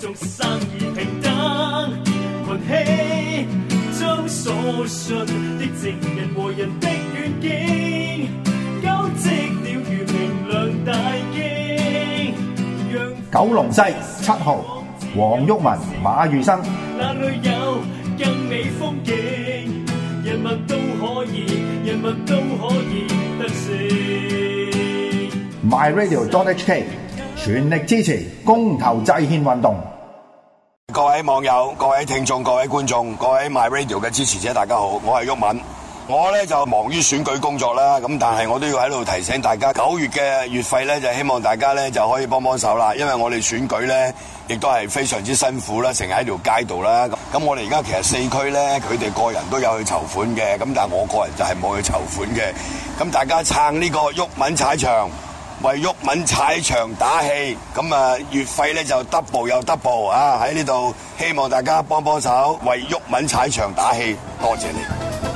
眾生而平等，群起將所信的正人和人的願景，交織了如明亮大經。 九龍西7號黃毓民、馬宇生。 那裏有更美風景，人民都可以得勝。 myradio.hk 全力支持公投制憲運動。 各位網友、各位聽眾、各位觀眾、各位 MyRadio 嘅支持者，大家好，我係毓民。我咧就忙於選舉工作啦，咁但係我都要喺度提醒大家，9月嘅月費咧就希望大家咧就可以幫手啦，因為我哋選舉咧亦都係非常之辛苦啦，成日喺條街度啦。咁我哋而家其實4區咧，佢哋個人都有去籌款嘅，咁但係我個人就係冇去籌款嘅。咁大家撐呢個毓民踩場，為毓民踩場打氣，咁啊月費咧就 double 又 double 啊！喺呢度希望大家幫手，為毓民踩場打氣，多謝你。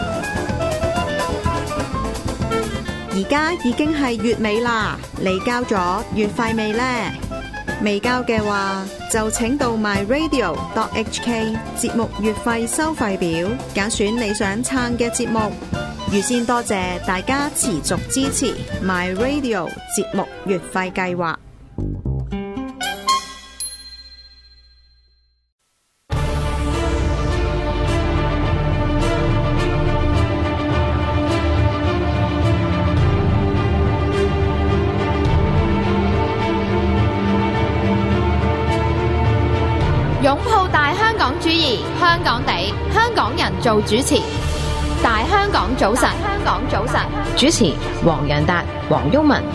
而家已經係月尾啦，你交咗月費未呢？未交嘅話，就請到 myradio.hk 節目月費收費表，揀選你想撐嘅節目。預先多謝大家持續支持 myradio 節目月費計劃。 擁抱大香港主義，香港地，香港人做主持。大香港早晨，香港早晨，主持黃洋達、黃毓民。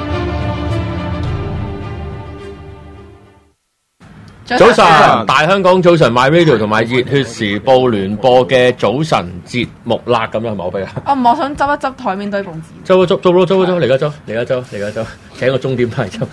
早晨，大香港早晨 MyRadio 同埋熱血時報聯播嘅早晨節目啦，咁樣係咪我俾啊？ 我想執一執台面堆報紙。 執，嚟家執，請個鐘點都係執。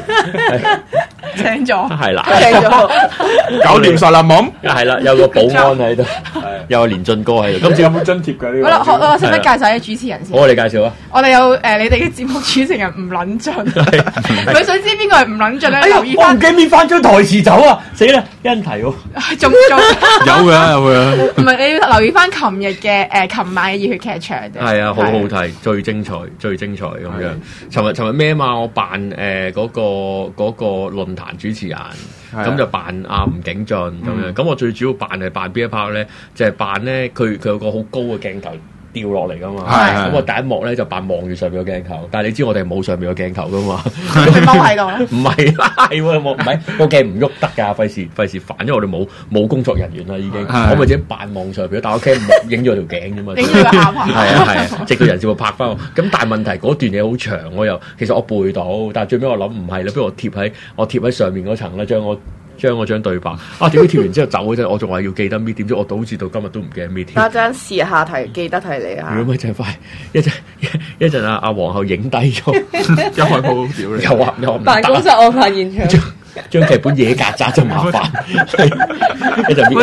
請咗， 係啦， 請咗， 搞掂晒啦，冇？ 係啦，有個保安喺度，有個連進哥喺度。今次有冇津貼㗎？呢個我使唔使介紹啲主持人先？ 我哋介紹啊！ 我哋有你哋嘅節目主持人吳撚進，佢想知邊個係吳撚進咧？留意翻， 我唔記得搣翻張台詞走啊！死啦，一人提喎， 仲有嘅。 唔係你要留意翻琴日嘅琴晚嘅熱血劇場。 係啊，好好睇，最精彩咁樣。尋日咩嘛？我扮嗰個論壇主持人，咁就扮阿吳景進咁樣。咁我最主要扮係扮邊一 part 咧？就係扮咧佢有個好高嘅鏡頭掉落嚟噶嘛。咁我第一幕咧就扮望住上面個鏡頭，但係你知我哋冇上面個鏡頭噶嘛。 佢踎喺度咧？ 唔係啦，係喎，唔係個鏡唔喐得㗎，費事煩，因為我哋冇工作人員啦已經。我咪自己扮望上邊，但係我 cam 影咗條頸啫嘛。 影咗個下巴。 係啊，直到人先會拍翻我。咁但係問題嗰段嘢好長，其實我背到，但係最尾我諗唔係啦，不如我貼喺上面嗰層啦，將我張對白點知貼完之後走嗰陣，我仲話要記得搣，點知我好似到今日都唔記得搣添。 家陣試下提，記得提你啊！ 如果咪就係快一陣阿皇后影低咗， 又係好屌你， 又話辦公室案發現場。 將劇本野曱甴就麻煩，一陣搣，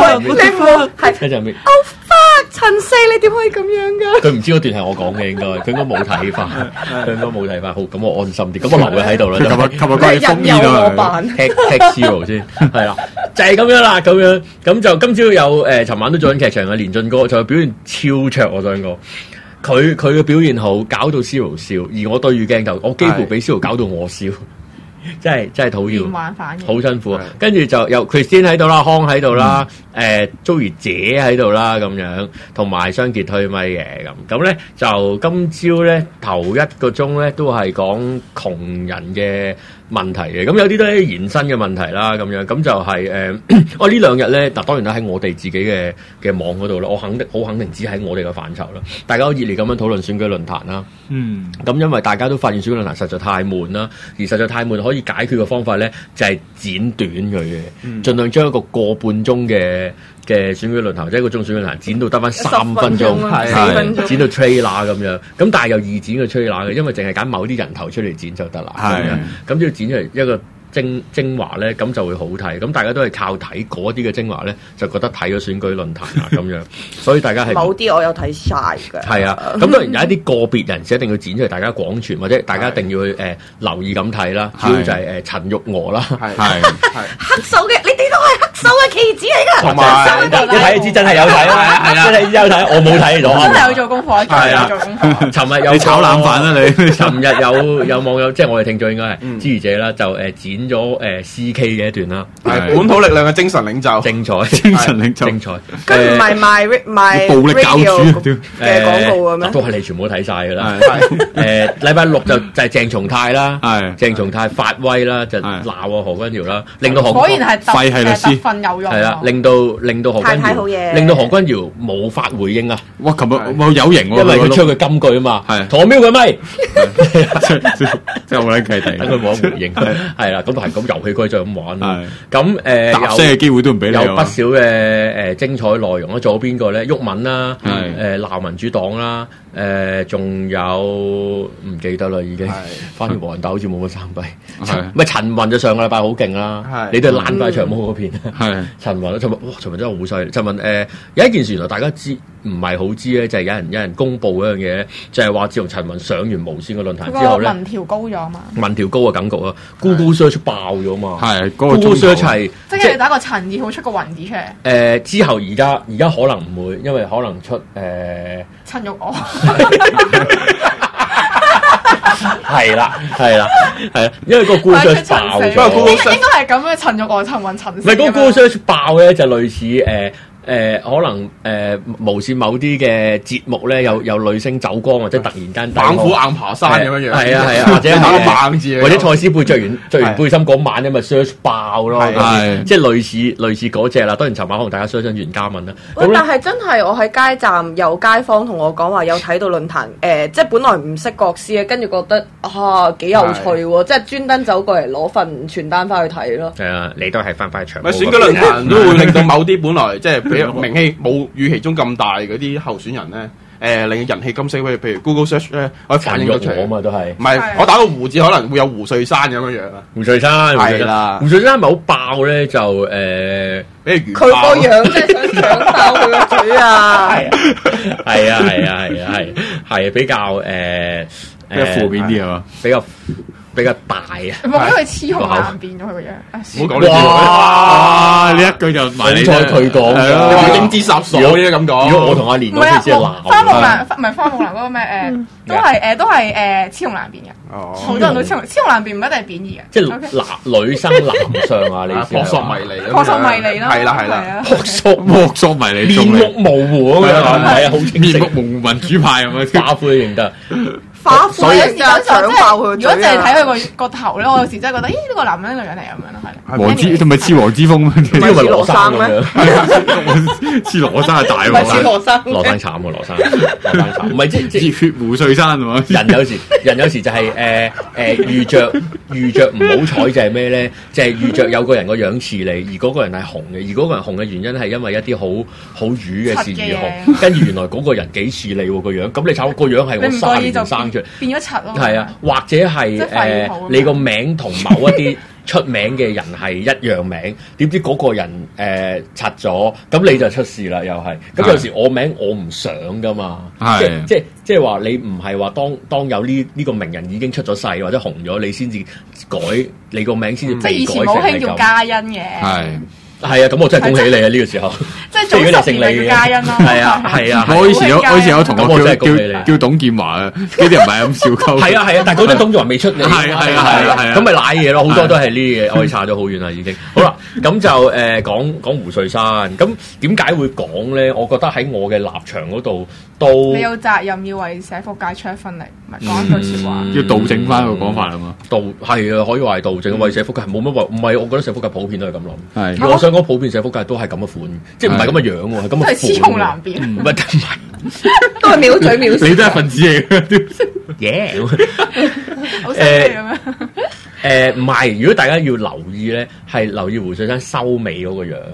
陳四，你點可以咁樣噶？ 佢唔知嗰段係我講嘅，佢應該冇睇翻，好，咁我安心啲，咁我留佢喺度啦。 琴日關於封面啊 ，Tech Zero 先，係啦，就係咁樣啦，咁就今朝有尋晚都做緊劇場嘅連進哥，就表現超卓，我想講。佢嘅表現好，搞到 Zero 笑，而我對住鏡頭，我幾乎俾 Zero 搞到我笑。真係討厭，好辛苦。跟住就有 Christine 喺度啦，康喺度啦，Joey 姐喺度啦，咁樣同埋雙傑推咪嘅咁咧，就今朝咧頭1個鐘咧都係講窮人嘅問題嘅，咁有啲都係延伸嘅問題啦，咁樣咁就係我呢兩日咧，當然啦喺我哋自己嘅網嗰度啦，我好肯定只喺我哋嘅範疇啦，大家都熱烈咁樣討論選舉論壇啦。咁因為大家都發現選舉論壇實在太悶啦，而實在太悶可以解決嘅方法咧，就係剪短佢嘅，盡量將一個半鐘嘅選舉論壇，即係一個中選舉論壇剪到得翻3分鐘，剪到 trailer 咁樣。咁但係又易剪個 trailer 嘅，因為淨係揀某啲人頭出嚟剪就得啦。咁要剪出嚟一個精華咧，咁就會好睇。咁大家都係靠睇嗰啲嘅精華咧，就覺得睇咗選舉論壇啊咁樣。所以大家係某啲我有睇晒嘅。 係啊，咁當然有一啲個別人士一定要剪出嚟，大家廣傳或者大家一定要去留意咁睇啦。主要就係陳玉娥啦， 係黑手嘅，你哋都係黑手嘅棋子嚟㗎。 同埋一睇就知真係有睇啦，係啦，真係有睇，我冇睇咗。 真係有做功課，真係有做功課。 尋日有你炒冷飯啦你。 尋日有網友，即係我哋聽眾應該係支持者啦，就剪咗CK 嘅一段啦。 係本土力量嘅精神領袖， 精彩， 精神領袖， 精彩。 佢唔係賣暴力教主嘅廣告嘅咩？ 都係你全部都睇晒㗎啦。禮拜六就係鄭松泰啦，鄭松泰發威啦，就鬧何君堯啦，令到果然係廢係律師特訓有用。 係啦，令到何君堯，令到何君堯冇法回應啊！ 哇，琴日冇有型喎， 因為佢出佢金句啊嘛， 係同我瞄佢咪。 即係好撚契弟， 等佢冇得回應，係啦，咁係咁遊戲規則咁玩。咁答聲嘅機會都唔俾你。 有不少嘅精彩內容啦，仲有邊個咧？毓民啦，鬧民主黨啦，仲有唔記得啦已經。反而黃仁達好似冇乜生輝。咪陳雲就上個禮拜好勁啦，你都係爛塊長毛嗰邊。陳雲陳雲真係好犀利。陳雲有一件事原來大家知唔係好知咧，就係有人公佈嗰樣嘢，就係話自從陳雲上完無線嘅論壇之後咧， 民調高咗嘛？ 民調高嘅感覺啊 ，Google Search 爆咗嘛？ 係 Google Search 係即係你打個陳字好出個雲字出嚟。 之後而家可能唔會，因為可能出陳玉娥。 係啦，因為個 Google Search 爆咗， 應該係咁嘅。陳玉娥、陳雲、陳。唔係嗰個 Google Search 爆咧，就類似可能無線某啲嘅節目咧，有女星走光或者突然間猛虎硬爬山咁樣樣， 係啊，或者打個猛字， 或者蔡思貝着完背心嗰晚咧，咪 search 爆咯，即係類似嗰隻啦。當然尋晚可能大家 search 緊袁嘉敏啦。 但係真係我喺街站有街坊同我講話有睇到論壇，即係本來唔識國師嘅，跟住覺得幾有趣喎，即係專登走過嚟攞份傳單翻去睇咯。 係啊，你都係翻長。 咪選舉論壇都會令到某啲本來即係名氣冇預期中咁大嗰啲候選人咧，令人氣金星，譬如 Google Search 咧，可以反映到出嚟啊嘛， 都係。 唔係，我打個胡字可能會有胡瑞山咁樣樣啊。 胡瑞山係啦，胡瑞山係咪好爆咧？就俾佢個樣即係想搶爆佢個嘴啊！ 係比較負面啲係嘛？ 比較大啊！ 唔係因為雌雄難辨咗佢個樣。 唔好講呢啲。哇！呢一句就埋你佢講， 你話英姿颯爽嘅咁講。 如果我同阿蓮嗰次先係鬧。 花木蘭唔係花木蘭嗰個咩都係雌雄難辨嘅。好多人都雌雄難辨唔一定係貶義嘅。 即係女生男相啊！你撲朔迷離。 撲朔迷離啦。 係啦。 撲朔迷離，面目模糊咁樣係啊，好清晰。 面目模糊民主派咁樣， 花灰認得。 所以就搶爆佢。 如果淨係睇佢個頭咧，我有時真係覺得，呢個男人呢個樣嚟咁樣咯，係。 黃之同埋似黃之鋒，呢個咪羅生咩？ 似羅生係大喎。似羅生。 羅生慘喎，羅生慘。唔係即熱血胡瑞山係嘛？ 人有時就係遇着唔好彩就係咩咧？就係遇着有個人個樣似你，而嗰個人係紅嘅，而嗰個人紅嘅原因係因為一啲好瘀嘅事而紅。跟住原來嗰個人幾似你喎個樣，咁你炒個樣係我3年生出嚟， 變咗柒咯。 係啊，或者係你個名同某一啲出名嘅人係一樣名，點知嗰個人柒咗，咁你就出事啦，又係。咁有時我名我唔想噶嘛，即係話你唔係話當有呢個名人已經出咗世或者紅咗，你先至改你個名先至被改成係咁。 即係以前冇興叫嘉欣嘅。 係啊，咁我真係恭喜你啊！呢個時候， 即係早10年嘅嘉欣咯。 係啊， 我以前有同學叫董建華啊，呢啲唔係咁笑鳩。 係啊，但係嗰陣董建華未出嚟。係啊，咁咪賴嘢咯，好多都係呢啲嘢，我哋差咗好遠啦已經。好啦，咁就講胡瑞山，咁點解會講咧？我覺得喺我嘅立場嗰度都你有責任要為社福界出一分力，唔係講一句説話。 要導正翻個講法啊嘛。 係啊，可以話係導正，為社福界冇乜話，唔係我覺得社福界普遍都係咁諗。我想講普遍社福界都係咁嘅款，即係唔係咁嘅樣喎，係咁嘅款。 雌雄難辨， 唔係都係藐嘴藐舌。 你都係分子嚟嘅， 耶！ 好犀利咁樣。 唔係，如果大家要留意咧，係留意胡瑞山收尾嗰個樣。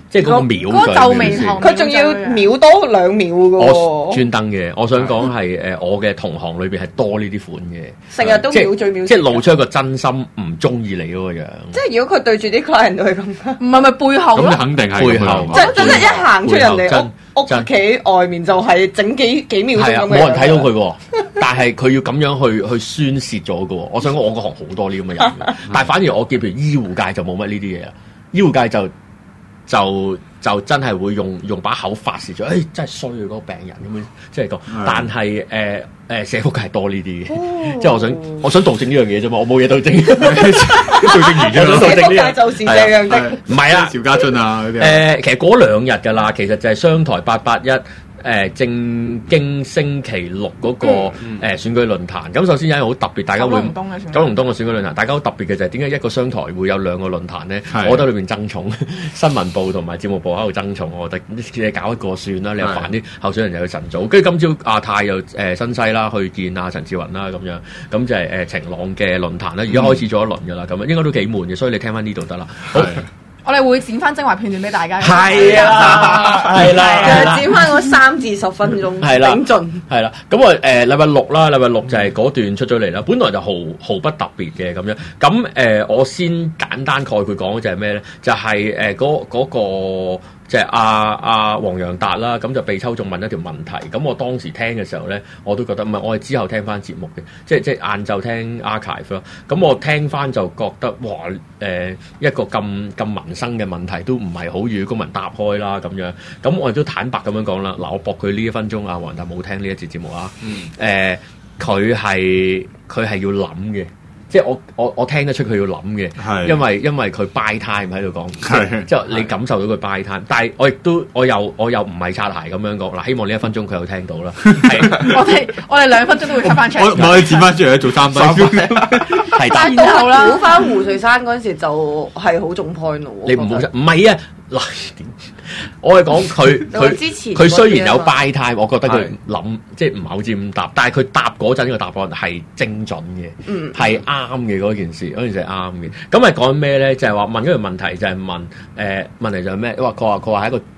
即係嗰個秒嗰個皺眉頭， 佢仲要秒多2秒嘅喎。 我專登嘅，我想講係我嘅同行裏邊係多呢啲款嘅， 成日都秒最秒。 即係露出一個真心唔中意你嗰個樣。 即係如果佢對住啲 client 都係咁， 唔係咪背後咯？ 咁肯定係背後， 即係真係一行出人哋屋企外面就係整幾秒鐘咁樣。 冇人睇到佢喎，但係佢要咁樣去宣泄咗嘅喎。我想講我嗰行好多呢咁嘅人，但係反而我見譬如醫護界就冇乜呢啲嘢啦，醫護界就真係會用把口發泄咗，真係衰啊嗰個病人咁樣，即係講。但係社福界係多呢啲嘅，即係我想導正呢樣嘢啫嘛，我冇嘢導正，導正完咗。 社福界就是這樣的， 唔係啊， 邵家臻啊嗰啲。 其實嗰2日㗎啦，其實就係商台881。正經星期六嗰個選舉論壇，咁首先有一個好特別，大家會九龍東嘅選舉論壇，大家好特別嘅就係點解一個商台會有2個論壇咧？我覺得裏邊爭寵，新聞部同埋節目部喺度爭寵，我覺得你搞一個算啦，你又煩啲候選人又要晨早，跟住今朝阿泰又新西啦去見阿陳志雲啦咁樣，咁就係晴朗嘅論壇啦，而家開始咗一輪㗎啦，咁應該都幾悶嘅，所以你聽翻呢度得啦。好。 我哋會剪翻精華片段俾大家。 係啦， 剪翻嗰3至10分鐘，頂盡。 係啦，咁我禮拜六就係嗰段出咗嚟啦。本來就毫不特別嘅咁樣。咁我先簡單概括講就係咩咧？就係嗰個。即係阿黃洋達啦，咁就被抽中問一條問題，咁我當時聽嘅時候咧，我都覺得唔係，我係之後聽翻節目嘅，即係晏晝聽 archive 咯，咁我聽翻就覺得哇一個咁民生嘅問題都唔係好與公民答開啦咁樣，咁我亦都坦白咁樣講啦，嗱我駁佢呢1分鐘，阿黃洋達冇聽呢一節節目啊，佢係要諗嘅。即係我聽得出佢要諗嘅，因為佢 buy time 喺度講，即係你感受到佢 buy time。但係我又唔係擦鞋咁樣講嗱，希望呢1分鐘佢有聽到啦。 我哋2分鐘都會出翻出嚟。 我哋剪翻出嚟做3分。 但係到啦，估翻胡瑞山嗰陣時就係好中 point 咯。 你唔係啊嗱，我係講佢雖然有 buy time，我覺得佢諗即係唔係好知咁答，但係佢答嗰陣個答案係精準嘅，係啱嘅嗰件事係啱嘅。咁係講咩咧？就係話問一個問題，就係問問題就係咩？佢話係一個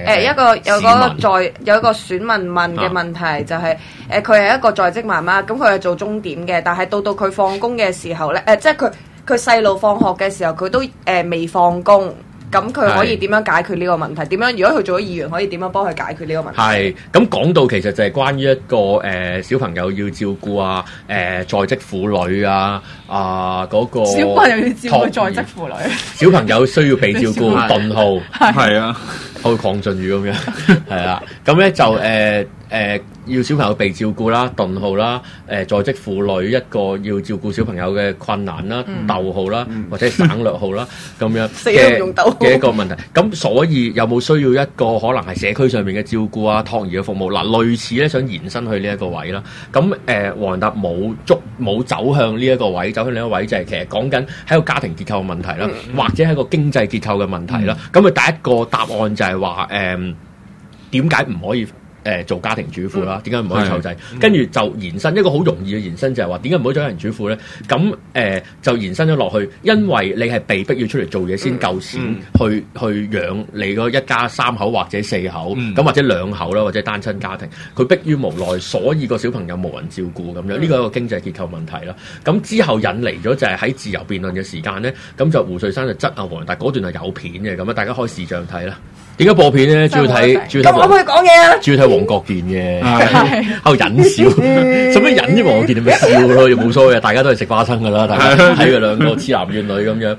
有一個選民問嘅問題就係佢係一個在職媽媽，咁佢係做鐘點嘅，但係到佢放工嘅時候咧，即係佢細路放學嘅時候，佢都未放工。咁佢可以點樣解決呢個問題？點樣？如果佢做咗議員，可以點樣幫佢解決呢個問題？係咁講到其實就係關於一個小朋友要照顧啊，在職婦女啊，嗰個小朋友要照顧在職婦女， 小朋友需要被照顧，頓號係啊，好似鄺俊宇咁樣係啊，咁咧就要小朋友被照顧啦，頓號啦，在職婦女一個要照顧小朋友嘅困難啦，逗號啦，或者省略號啦，咁樣嘅一個問題。咁所以有冇需要一個可能係社區上面嘅照顧啊、托兒嘅服務嗱？類似咧想延伸去呢一個位啦。咁黃洋達冇走向呢一個位，走向另一個位就係其實講緊喺個家庭結構嘅問題啦，或者係個經濟結構嘅問題啦。咁佢第一個答案就係話點解唔可以？做家庭主婦啦，點解唔可以湊仔？跟住就延伸一個好容易嘅延伸，就係話點解唔可以做家庭主婦咧？咁就延伸咗落去，因為你係被逼要出嚟做嘢先夠錢去養你嗰一家3口或者4口，咁或者2口啦，或者單親家庭，佢迫於無奈，所以個小朋友無人照顧咁樣，呢個係一個經濟結構問題啦。咁之後引嚟咗就係喺自由辯論嘅時間咧，咁就胡瑞山就質阿黃洋達嗰段係有片嘅，咁啊大家開視像睇啦。點解播片咧？主要睇咁我可以講嘢啊！ 主要睇黃國健嘅，喺度忍笑，使乜忍啫？黃國健你咪笑咯，又冇所謂，大家都係食花生噶啦，大家睇佢2個黐男怨女咁樣。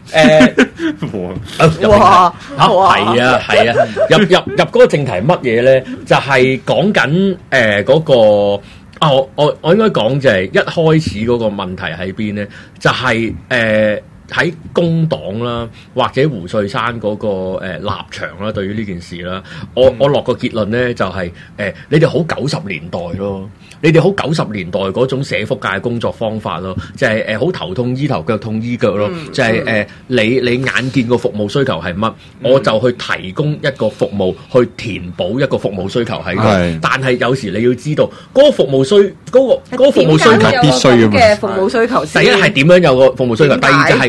哇！係啊！入嗰個正題係乜嘢咧？就係講緊嗰個啊！我應該講就係一開始嗰個問題喺邊咧？就係喺工黨啦，或者胡瑞山嗰個立場啦，對於呢件事啦，我落個結論咧就係你哋好90年代咯，你哋好90年代嗰種社福界工作方法咯，就係好頭痛醫頭腳痛醫腳咯，就係你眼見個服務需求係乜，我就去提供一個服務去填補一個服務需求喺度。但係有時你要知道嗰個服務需求必須嘅服務需求。第一係點樣有個服務需求，第二就係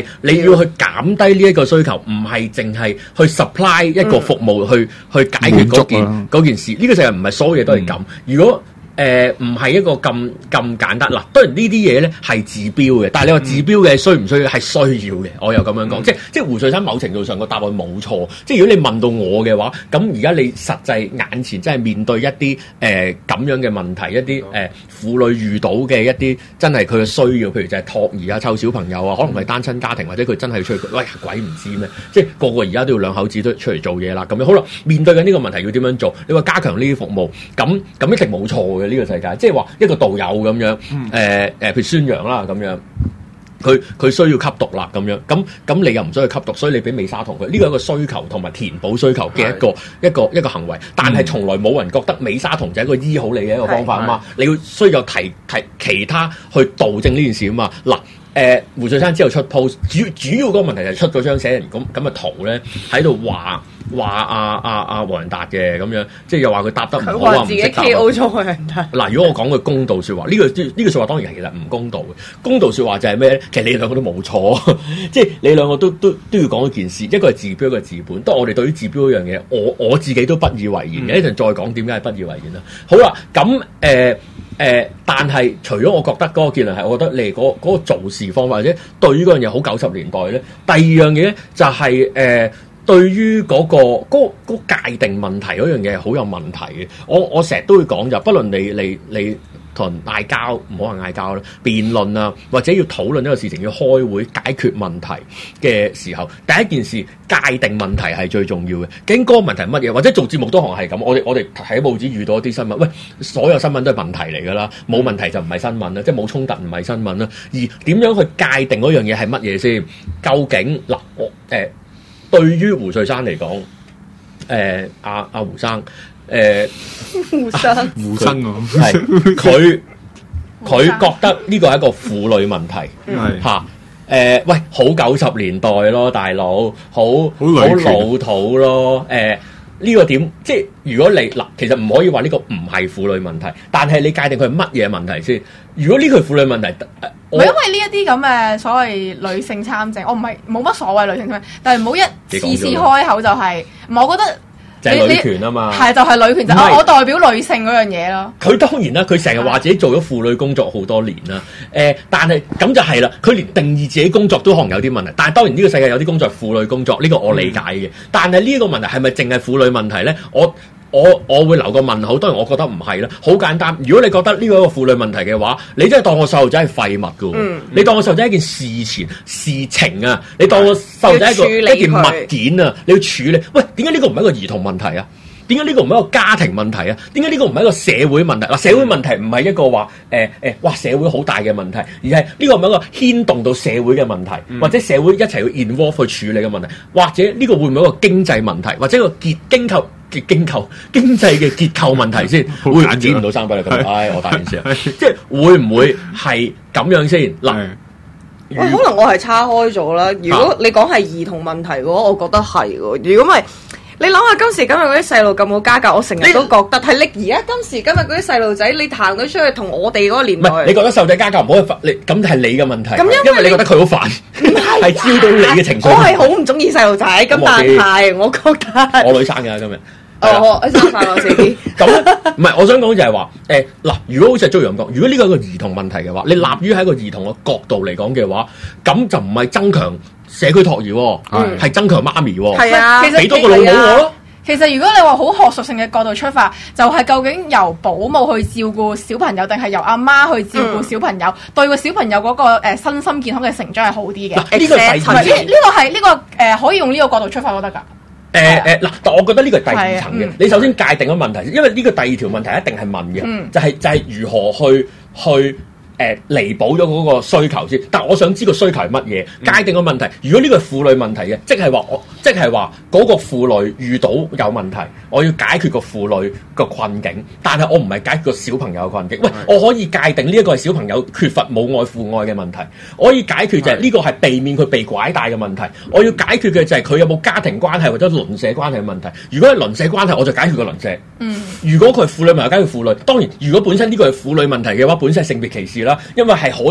你要去減低呢一個需求，唔係淨係去 supply 一個服務去解決嗰件事。呢個世界唔係所有嘢都係咁。如果唔係一個咁簡單嗱，當然呢啲嘢咧係治標嘅，但係你話治標嘅需唔需要係需要嘅，我又咁樣講，即係胡翠珊某程度上個答案冇錯，即係如果你問到我嘅話，咁而家你實際眼前真係面對一啲咁樣嘅問題，一啲婦女遇到嘅一啲真係佢嘅需要，譬如就係托兒啊、湊小朋友啊，可能係單親家庭或者佢真係出去，喂鬼唔知咩，即係個個而家都要兩口子都出嚟做嘢啦，咁樣好啦，面對緊呢個問題要點樣做？你話加強呢啲服務，咁一定冇錯嘅。呢個世界，即係話一個導遊咁樣，譬如宣揚啦咁樣，佢需要吸毒啦咁樣，咁你又唔需要吸毒，所以你俾美沙酮佢，呢個係一個需求同埋填補需求嘅一個行為，但係從來冇人覺得美沙酮就係一個醫好你嘅一個方法啊嘛，你要需要提其他去導正呢件事啊嘛，嗱。胡翠珊之後出 post， 主要嗰個問題就係出嗰張寫人咁嘅圖咧，喺度話黃仁達嘅咁樣，即係又話佢答得唔好啊，唔識答。KO 咗黃仁達。嗱，如果我講句公道説話，呢個説話當然其實唔公道嘅。公道説話就係咩咧？其實你兩個都冇錯，即係你兩個都要講一件事，一個係治標，一個係治本。當我哋對於治標嗰樣嘢，我自己都不以為然嘅。一陣再講點解係不以為然啦。好啦，咁但係除咗我覺得嗰個結論係，我覺得你嗰個做事方法或者對於嗰樣嘢好90年代咧。第二樣嘢咧就係對於嗰個界定問題嗰樣嘢係好有問題嘅。我成日都會講就，不論你同人嗌交，唔好話嗌交啦，辯論啊，或者要討論呢個事情，要開會解決問題嘅時候，第一件事界定問題係最重要嘅。究竟嗰個問題係乜嘢？或者做節目都可能係咁。我哋睇報紙遇到一啲新聞，喂，所有新聞都係問題嚟㗎啦，冇問題就唔係新聞啦，即係冇衝突唔係新聞啦。而點樣去界定嗰樣嘢係乜嘢先？究竟嗱，對於胡翠珊嚟講，阿胡生。 胡生係佢覺得呢個係一個婦女問題，嚇喂，好90年代咯，大佬，好老土咯，呢個點？即係如果你嗱，其實唔可以話呢個唔係婦女問題，但係你界定佢係乜嘢問題先？如果呢個係婦女問題， 唔係因為呢一啲咁嘅所謂女性參政，我唔係冇乜所謂女性參政，但係唔好一次開口就係，我覺得。 就係女權啊嘛， 係就係女權，就我代表女性嗰樣嘢咯。 佢當然啦，佢成日話自己做咗婦女工作好多年啦。但係咁就係啦，佢連定義自己工作都可能有啲問題。但係當然呢個世界有啲工作係婦女工作，呢個我理解嘅。但係呢個問題係咪淨係婦女問題咧？我會留個問號，當然我覺得唔係啦。好簡單，如果你覺得呢個係一個婦女問題嘅話，你真係當個細路仔係廢物㗎。你當個細路仔係一件事情啊，你當個細路仔係一件物件啊，你要處理。喂，點解呢個唔係一個兒童問題啊？點解呢個唔係一個家庭問題啊？點解呢個唔係一個社會問題？嗱，社會問題唔係一個話哇社會好大嘅問題，而係呢個唔係一個牽動到社會嘅問題，或者社會一齊去 involve 去處理嘅問題，或者呢個會唔會一個經濟問題，或者一個經濟嘅結構問題先？會剪唔到生俾你咁，唉，我大件事啊！即係會唔會係咁樣先？嗱， 可能我係岔開咗啦。如果你講係兒童問題嘅話，我覺得係喎。如果唔係，你諗下今時今日嗰啲細路咁好家教，我成日都覺得係你而家今時今日嗰啲細路仔，你行咗出去同我哋嗰個年代， 你覺得細路仔家教唔好去你咁係你嘅問題。因為你覺得佢好煩，係招到你嘅情緒。 我係好唔中意細路仔，咁但係我覺得我女生嘅今日。 我生快我死啲。 咁唔係，我想講就係話嗱，如果好似係周陽講，如果呢個係一個兒童問題嘅話，你立於喺一個兒童嘅角度嚟講嘅話，咁就唔係增強社區托兒，係增強媽咪。 係啊， 俾多個老母我咯。 其實如果你話好學術性嘅角度出發，就係究竟由保姆去照顧小朋友，定係由阿媽去照顧小朋友，對個小朋友嗰個身心健康嘅成長係好啲嘅。 呢個係呢個可以用呢個角度出發都得㗎。 嗱，我覺得呢個係第二層嘅。你首先界定咗問題，因為呢個第二條問題一定係問嘅，就係如何去彌補咗嗰個需求先。但係我想知個需求係乜嘢？界定個問題。如果呢個係婦女問題嘅，即係話嗰個婦女遇到有問題，我要解決個婦女個困境，但係我唔係解決個小朋友嘅困境。喂，我可以界定呢一個係小朋友缺乏母愛父愛嘅問題，我可以解決就係呢個係避免佢被拐帶嘅問題。我要解決嘅就係佢有冇家庭關係或者鄰舍關係嘅問題。如果係鄰舍關係，我就解決個鄰舍。如果佢係婦女問題，解決婦女。當然，如果本身呢個係婦女問題嘅話，本身係性別歧視啦，因為係可以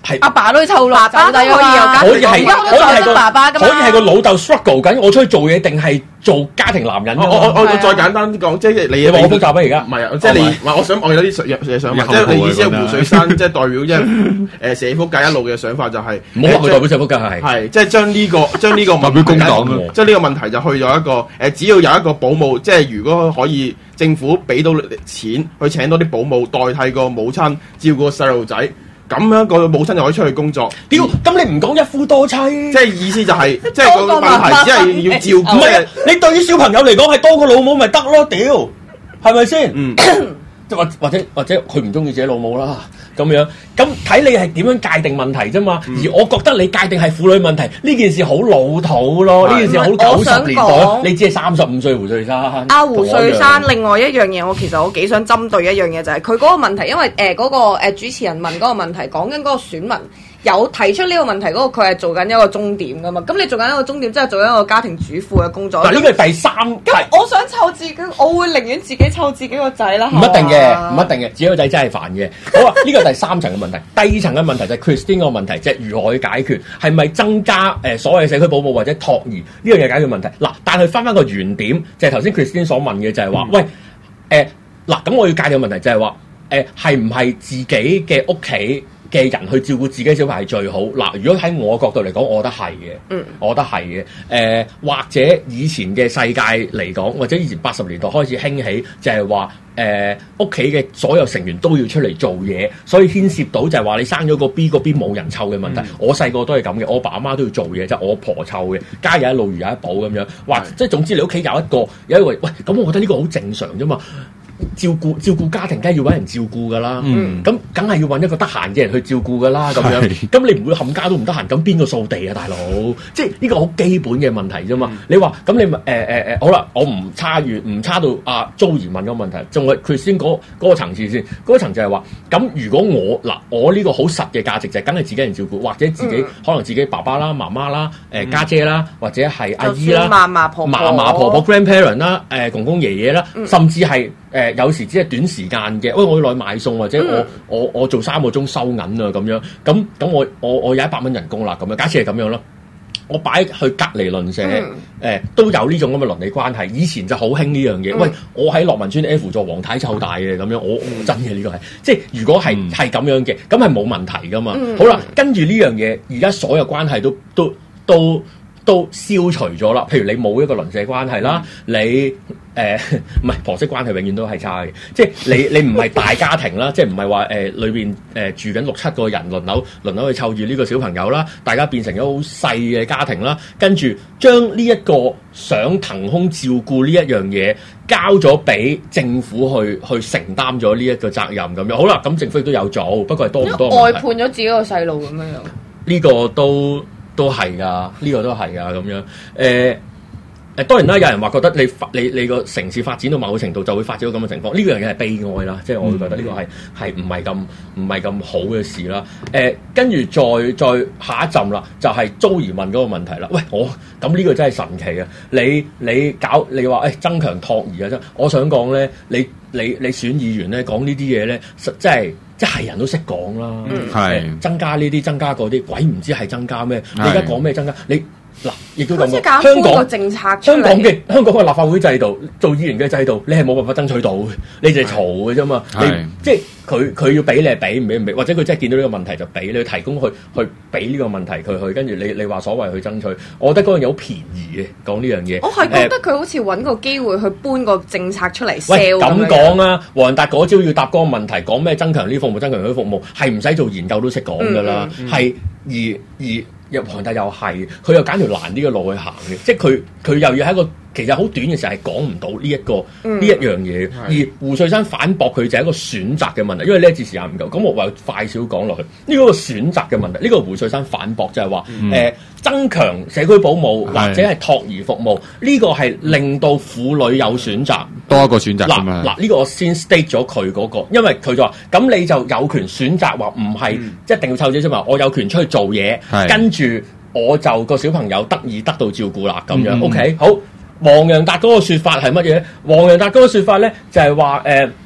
係阿爸都要湊落爸爸仔啊嘛， 可以係爸爸㗎嘛， 可以係個老豆 struggle 緊，我出去做嘢定係做家庭男人㗎嘛？ 我再簡單啲講，即係你話我複雜啊而家？ 唔係啊，即係你我有啲嘢想問，即係你意思係胡水山即係代表即係社福界一路嘅想法就係唔好話佢代表社福界係即係將呢個代表工黨即係呢個問題就去咗一個只要有一個保姆，即係如果可以政府俾到錢去請多啲保姆代替個母親照顧個細路仔。咁樣個母親就可以出去工作。 屌，咁你唔講一夫多妻， 即係意思就係，即係個問題只係要照顧。 唔係，你對於小朋友嚟講係多個老母咪得咯？屌，係咪先？或者佢唔中意自己老母啦，咁樣咁睇你係點樣界定問題啫嘛？而我覺得你界定係婦女問題呢件事好老土咯，呢件事好90年代，你只係35歲胡瑞山。 阿胡瑞山另外一樣嘢，其實我幾想針對一樣嘢就係佢嗰個問題，因為嗰個主持人問嗰個問題，講緊嗰個選民。有提出呢個問題嗰個佢係做緊一個終點噶嘛，咁你做緊一個終點，即係做緊一個家庭主婦嘅工作。 嗱，呢個係第三。 咁我想湊自己，我會寧願自己湊自己個仔啦。 唔一定嘅，唔一定嘅，自己個仔真係煩嘅。好啊，呢個第三層嘅問題，第二層嘅問題就係 Christine 個問題，即係如何去解決，係咪增加所謂嘅社區保姆或者托兒呢樣嘢解決問題？嗱，但係翻個原點，就係頭先 Christine 所問嘅就係話，喂嗱，咁我要解決問題就係話，係唔係自己嘅屋企嘅人去照顧自己小朋友係最好嗱？如果喺我角度嚟講，我覺得係嘅，我覺得係嘅。或者以前嘅世界嚟講，或者以前80年代開始興起，就係話屋企嘅所有成員都要出嚟做嘢，所以牽涉到就係話你生咗個 B 冇人湊嘅問題。我細個都係咁嘅，我爸阿媽都要做嘢，就係我婆湊嘅，家有一老如有一寶咁樣。或即係總之你屋企有一個喂，咁我覺得呢個好正常啫嘛。照顧家庭，梗係要揾人照顧噶啦。咁梗係要揾一個得閒嘅人去照顧噶啦。咁樣，咁你唔會冚家都唔得閒，咁邊個掃地啊，大佬？即係呢個好基本嘅問題啫嘛。你話咁你咪好啦，我唔差到Joey問嗰個問題，仲係佢先嗰個層次先。嗰個層就係話，咁如果我呢個好實嘅價值就係梗係自己人照顧，或者自己可能自己爸爸啦、媽媽啦、家姐啦，或者係阿姨啦、 嫲嫲婆婆、 grandparent 啦、公公爺爺啦，甚至係。有時只係短時間嘅，我要落去買餸，或者我做3個鐘收銀啊咁樣，咁我有100蚊人工啦咁樣，假設係咁樣咯，我擺去隔離鄰舍，都有呢種咁嘅鄰里關係。以前就好興呢樣嘢，喂，我喺樂民村 F 座黃太湊大嘅咁樣，我真嘅呢個係，即係如果係咁樣嘅，咁係冇問題噶嘛。好啦，跟住呢樣嘢，而家所有關係都消除咗啦。譬如你冇一個鄰舍關係啦，你唔係婆媳關係永遠都係差嘅，即係你唔係大家庭啦，即係唔係話裏邊住緊6-7個人輪流去湊住呢個小朋友啦，大家變成咗好細嘅家庭啦，跟住將呢一個想騰空照顧呢一樣嘢交咗俾政府去承擔咗呢一個責任咁樣。好啦，咁政府亦都有做，不過係多唔多外判咗自己個細路咁樣樣。 呢個都係噶，呢個都係噶咁樣。當然啦，有人話覺得你個城市發展到某個程度就會發展到咁嘅情況，呢樣嘢係悲哀啦，即係我會覺得呢個係唔係咁好嘅事啦。跟住再下一陣啦，就係Joey問嗰個問題啦。喂，咁呢個真係神奇啊！你話增強托兒啊，真，我想講咧，你選議員咧講呢啲嘢咧，即係人都識講啦。增加呢啲，增加嗰啲，鬼唔知係增加咩？你而家講咩增加？嗱，亦都咁講，香港政策香港嘅立法會制度，做議員嘅制度，你係冇辦法爭取到嘅，你就係嘈嘅啫嘛。即係佢要俾你係俾，唔俾唔俾，或者佢真係見到呢個問題就俾你，提供去俾呢個問題佢去，跟住你話所謂去爭取，我覺得嗰樣嘢好便宜嘅，講呢樣嘢。 我係覺得佢好似揾個機會去搬個政策出嚟 sell 喂，咁講啊，黃仁達嗰朝要答嗰個問題，講咩增強呢啲服務，增強嗰啲服務，係唔使做研究都識講㗎啦，係黃仁達又係，佢又揀條難啲嘅路去行嘅，即係佢又要喺一個其實好短嘅時候係講唔到呢一樣嘢，而胡瑞山反駁佢就係一個選擇嘅問題，因為呢一節時間唔夠，咁我話快少講落去。呢個選擇嘅問題，呢個胡瑞山反駁就係話增強社區保姆或者係托兒服務，呢個係令到婦女有選擇， 多一個選擇。 嗱呢個我先 state 咗佢嗰個，因為佢就話咁你就有權選擇話唔係一定要湊仔啫嘛，我有權出去做嘢，跟住我就個小朋友得到照顧啦咁樣。OK 好。黃洋達嗰個説法係乜嘢？黃洋達嗰個説法咧就係話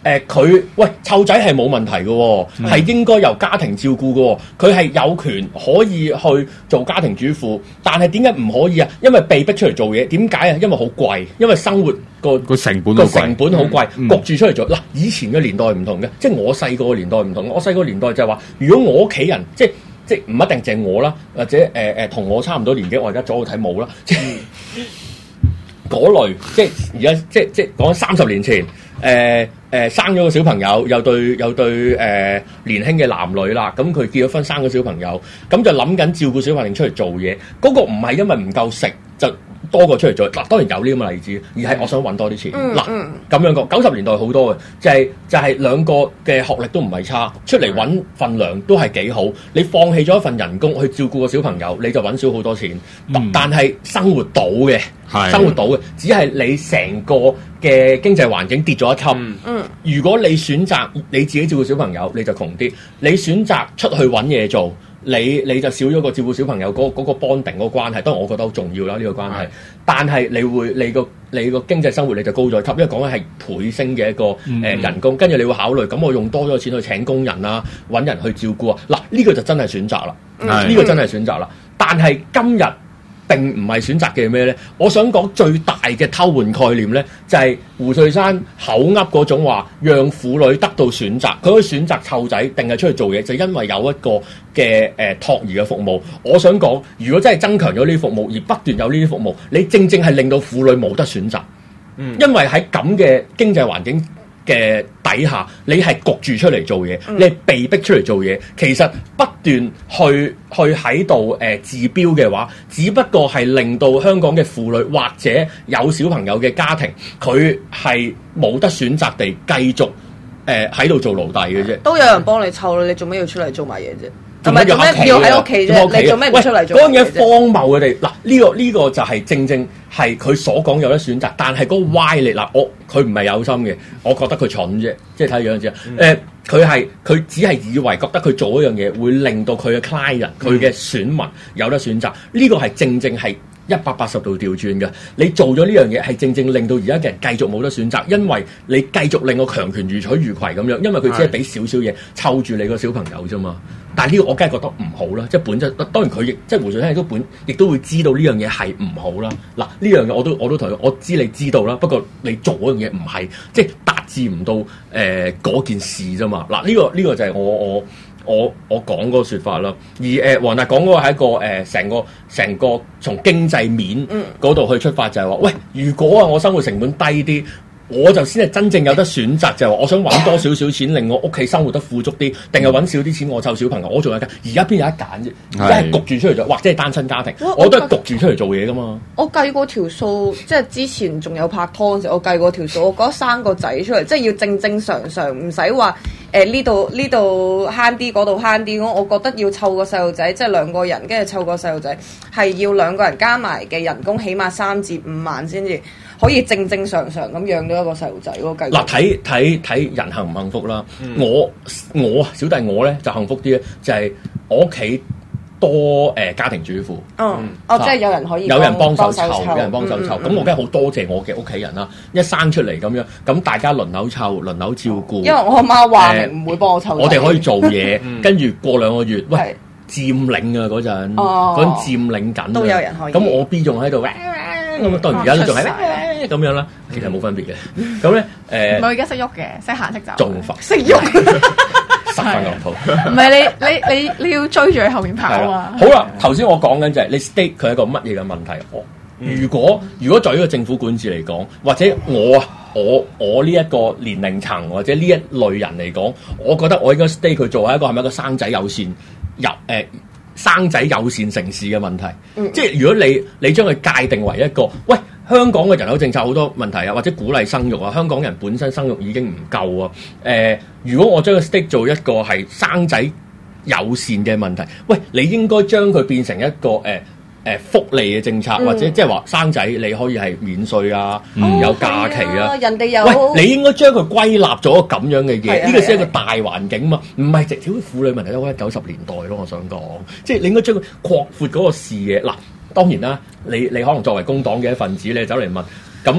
佢喂湊仔係冇問題嘅喎，係應該由家庭照顧嘅喎，佢係有權可以去做家庭主婦，但係點解唔可以啊？因為被逼出嚟做嘢，點解啊？因為好貴，因為生活個成本好貴， 焗住出嚟做。嗱，以前嘅年代唔同嘅，即係我細個嘅年代唔同。我細個年代就係話，如果我屋企人即係唔一定淨係我啦，或者同我差唔多年紀，我而家左去睇冇啦，即係嗰類，即係而家即係講30年前。生咗個小朋友，有對年輕嘅男女啦，咁佢結咗婚，生咗小朋友，咁就諗緊照顧小朋友出嚟做嘢，嗰個唔係因為唔夠食就多過出嚟做。嗱，當然有呢咁嘅例子，而係我想揾多啲錢。嗱，咁樣講90年代好多嘅，就係兩個嘅學歷都唔係差，出嚟揾份糧都係幾好。你放棄咗一份人工去照顧個小朋友，你就揾少好多錢。但係生活到嘅，只係你成個嘅經濟環境跌咗一級。如果你選擇你自己照顧小朋友，你就窮啲；你選擇出去揾嘢做，你就少咗個照顧小朋友嗰個 bonding 嗰個關係。當然我覺得好重要啦，呢個關係。但係你個經濟生活你就高咗一級，因為講緊係倍升嘅一個人工。跟住你會考慮，咁我用多咗錢去請工人啊，揾人去照顧啊。嗱，呢個就真係選擇啦，呢個真係選擇啦。但係今日並唔係選擇嘅咩咧？我想講最大嘅偷換概念咧，就係胡翠珊口噏嗰種話，讓婦女得到選擇，佢可以選擇湊仔定係出去做嘢，就因為有一個嘅託兒嘅服務。我想講，如果真係增強咗呢啲服務，而不斷有呢啲服務，你正正係令到婦女冇得選擇。因為喺咁嘅經濟環境嘅底下，你係焗住出嚟做嘢，你係被逼出嚟做嘢。其實不斷去喺度治標嘅話，只不過係令到香港嘅婦女或者有小朋友嘅家庭，佢係冇得選擇地繼續喺度做奴隸嘅啫。 都有人幫你湊啦，你做咩要出嚟做埋嘢啫？ 做咩要喺屋企啫？你做咩唔出嚟做？ 嗰樣嘢荒謬嘅地嗱，呢個就係正正係佢所講有得選擇，但係嗰個歪理嗱，佢唔係有心嘅，我覺得佢蠢啫，即係睇樣啫。佢只係以為覺得佢做嗰樣嘢會令到佢嘅 client、佢嘅選民有得選擇，呢個係正正係180度調轉嘅。你做咗呢樣嘢係正正令到而家嘅人繼續冇得選擇，因為你繼續令個強權如取如攜咁樣，因為佢只係俾少少嘢湊住你個小朋友啫嘛。但係呢個我梗係覺得唔好啦，即係本質當然佢即係胡翠珊亦都會知道呢樣嘢係唔好啦。嗱，呢樣嘢我都同佢，我知你知道啦，不過你做嗰樣嘢唔係即係達至唔到嗰件事啫嘛。嗱，呢個就係我講嗰個説法啦。而黃大講嗰個係一個成個從經濟面嗰度去出發，就係話喂，如果我生活成本低啲，我就先係真正有得選擇，就係話我想揾多少少錢，令我屋企生活得富足啲，定係揾少啲錢我湊小朋友，我仲有得。而家邊有得揀啫？而家係焗住出嚟做，或者係單親家庭，我都係焗住出嚟做嘢噶嘛。 我計過條數，即係之前仲有拍拖嗰時，我計過條數，我覺得生個仔出嚟，即係要正正常常，唔使話呢度慳啲，嗰度慳啲。我覺得要湊個細路仔，即係兩個人，跟住湊個細路仔，係要兩個人加埋嘅人工，起碼3至5萬先至可以正正常常咁養到一個細路仔嗰個計。嗱， 睇人幸唔幸福啦。我小弟我咧就幸福啲咧，就係我屋企多家庭主婦。 即係有人可以有人幫手湊，有人幫手湊。咁我梗係好多謝我嘅屋企人啦。一生出嚟咁樣，咁大家輪流湊，輪流照顧。 因為我阿媽話明唔會幫我湊。 我哋可以做嘢，跟住過2個月，喂，佔領啊嗰陣，佔領緊。 都有人可以。 咁我 B 仲喺度，咁當然而家都仲喺咁樣啦，其實冇分別嘅。咁咧我而家識喐嘅，識行識走。 仲快識喐， 塞翻個落肚。 唔係你要追住喺後面跑啊！ 好啦，頭先我講緊就係你 state 佢係一個乜嘢嘅問題？如果在呢個政府管治嚟講，或者我呢一個年齡層或者呢一類人嚟講，我覺得我應該 state 佢做係一個生仔友善生仔友善城市嘅問題。即係如果你將佢界定為一個喂。香港嘅人口政策好多問題啊，或者鼓勵生育啊，香港人本身生育已經唔夠啊。如果我將佢 stick 做一個係生仔友善嘅問題，喂，你應該將佢變成一個福利嘅政策，或者即係話生仔你可以係免稅啊，有假期啊。 人哋有喂，你應該將佢歸納咗咁樣嘅嘢，呢個先係一個大環境嘛，唔係直接婦女問題都喺90年代咯。我想講，即係你應該將佢擴闊嗰個視野嗱。當然啦，你可能作為工黨嘅一份子，你走嚟問咁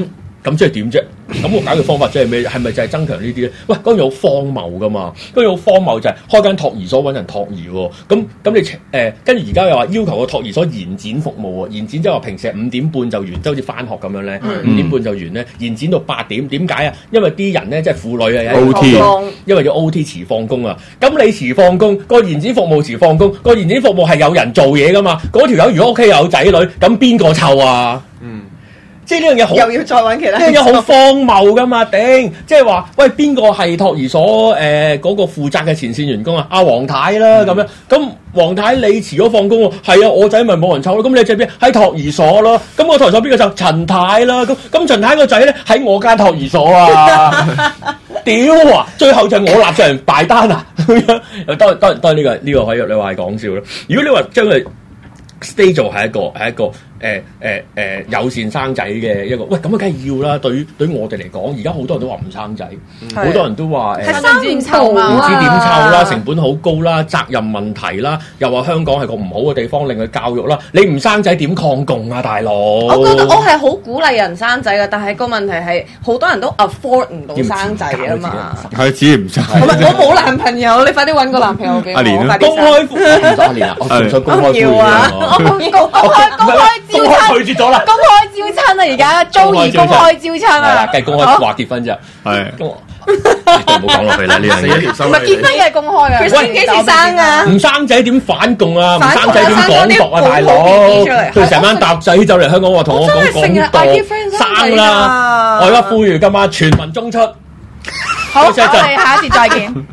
咁即係點啫？咁個解決方法即係咩？係咪就係增強呢啲咧？喂，嗰樣好荒謬噶嘛！嗰樣好荒謬就係開間托兒所揾人托兒喎。咁你跟住而家又話要求個托兒所延展服務喎，延展即係話平時係5點半就完，即係好似翻學咁樣咧，5點半就完咧，延展到8點。點解啊？因為啲人咧即係婦女啊，OT，因為要 OT 遲放工啊。咁你遲放工，個延展服務遲放工，個延展服務係有人做嘢噶嘛？嗰條友如果屋企有仔女，咁邊個湊啊？即係呢樣嘢好， 又要再揾其他， 呢樣嘢好荒謬噶嘛？頂，即係話喂，邊個係托兒所嗰個負責嘅前線員工啊？阿黃太啦咁樣，咁黃太你遲咗放工喎，係啊，我仔咪冇人湊咯，咁你仔邊喺托兒所咯？咁個托兒所邊個湊？陳太啦，咁陳太個仔咧喺我間托兒所啊！屌啊！最後就係我立上人敗單啊！咁樣當然呢個可以你話係講笑咯。如果你話將佢 stay 做係一個友善生仔嘅一個，喂咁啊，梗係要啦！對於我哋嚟講，而家好多人都話唔生仔，好多人都話係生唔知點湊啦，成本好高啦，責任問題啦，又話香港係個唔好嘅地方，令佢教育啦，你唔生仔點抗共啊，大佬？ 我覺得我係好鼓勵人生仔嘅，但係個問題係好多人都 afford 唔到生仔啊嘛。 係自己唔生。 我冇男朋友，你快啲揾個男朋友俾我。 公開阿年啊，我仲想公開要啊！公開拒絕咗啦， 公開招親啊！而家Joey公開招親啊！ 計公開話結婚啫，係。唔好講落去啦，呢樣嘢。 唔係結婚嘅係公開嘅。 喂，幾時生啊？ 唔生仔點反共啊？唔生仔點港獨啊？大佬，佢成班搭仔走嚟香港話同我講港獨，生啦！我而家呼籲今晚全民中出。 好，我哋下一節再見。